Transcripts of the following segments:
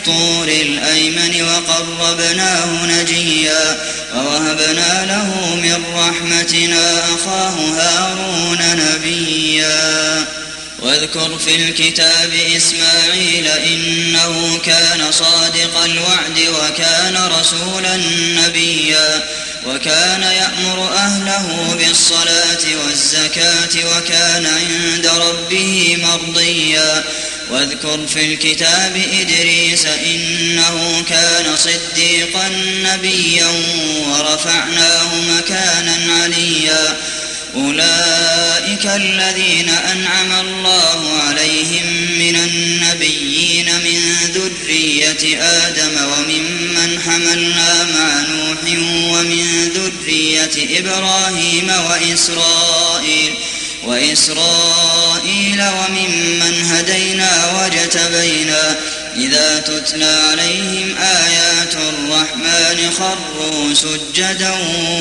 بالطور الأيمن وقربناه نجيا ووهبنا له من رحمتنا أخاه هارون نبيا واذكر في الكتاب إسماعيل إنه كان صادق الوعد وكان رسولا نبيا وكان يأمر أهله بالصلاة والزكاة وكان عند ربه مرضيا واذكر في الكتاب إدريس إنه كان صديقا نبيا ورفعناه مكانا عليا أولئك الذين أنعم الله عليهم من النبيين من ذرية آدم وممن حملنا مع نوح ومن ذرية إبراهيم وإسرائيل وممن هدينا واجتبينا إذا تتلى عليهم آيات الرحمن خروا سجدا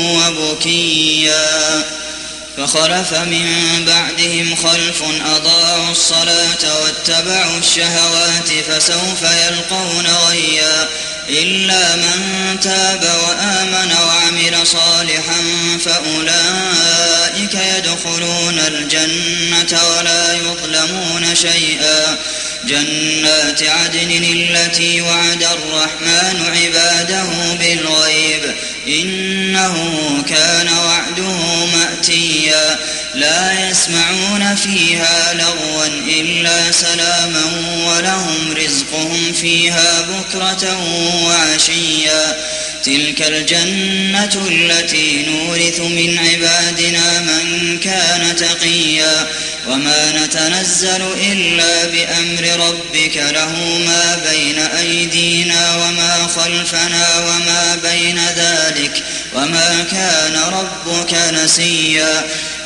وبكيا فخلف من بعدهم خلف أضاعوا الصلاة واتبعوا الشهوات فسوف يلقون غيا إلا من تاب وآمن وعمل صالحا فأولئك يدخلون الجنة ولا يظلمون شيئا جنات عدن التي وعد الرحمن عباده بالغيب إنه كان وعده مأتيا لا يسمعون فيها لغوا إلا سلاما ولهم رزقهم فيها بكرة وعشيا تلك الجنة التي نورث من عبادنا من كان تقيا وما نتنزل إلا بأمر ربك له ما بين أيدينا وما خلفنا وما بين ذلك وما كان ربك نسيا